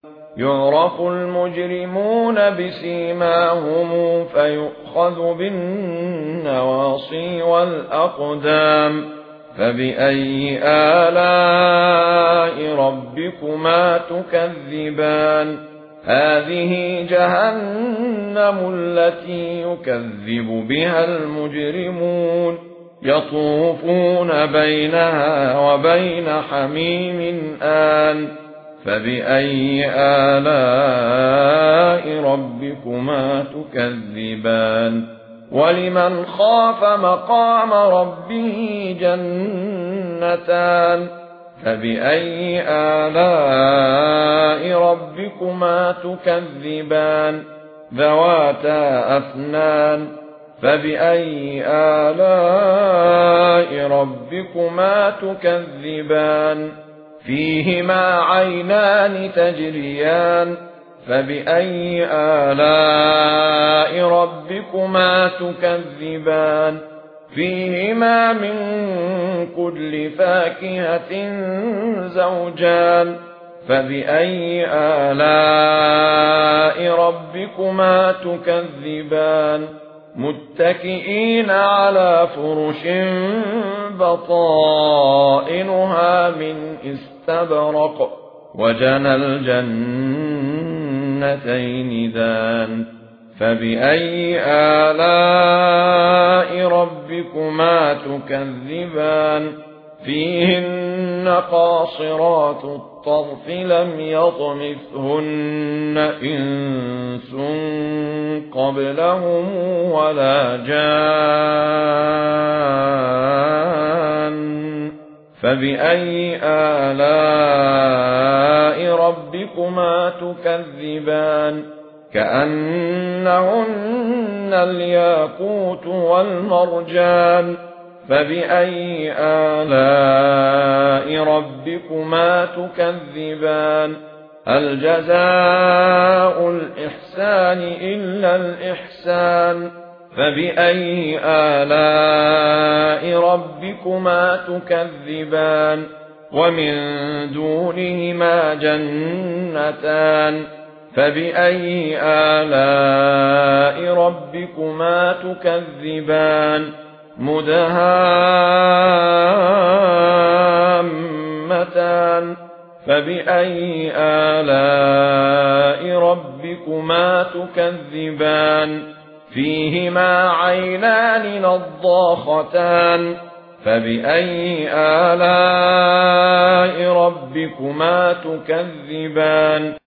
يعرف المجرمون بسيماهم فيؤخذ بالنواصي والأقدام فبأي آلاء ربكما تكذبان هذه جهنم التي يكذب بها المجرمون يطوفون بينها وبين حميم آن فبأي آلاء ربكما تكذبان ولمن خاف مقام ربه جنتان فبأي آلاء ربكما تكذبان ذواتا أفنان فبأي آلاء ربكما تكذبان فيهما عينان تجريان فبأي آلاء ربكما تكذبان فيهما من كل فاكهة زوجان فبأي آلاء ربكما تكذبان متكئين على فرش بطائنها من استبرق وجنى الجنتين دان فبأي آلاء ربكما تكذبان فيهن قاصرات الطرف لم يطمثهن إنس قبلهم ولا جان فبأي آلاء ربكما تكذبان كأنهن الياقوت والمرجان فبأي آلاء ربكما تكذبان هل جزاء الإحسان إلا الإحسان فبأي آلاء ربكما تكذبان ومن دونهما جنتان فبأي آلاء ربكما تكذبان مدهامتان فبأي آلاء ربكما تكذبان فيهما عينان نضاختان فبأي آلاء ربكما تكذبان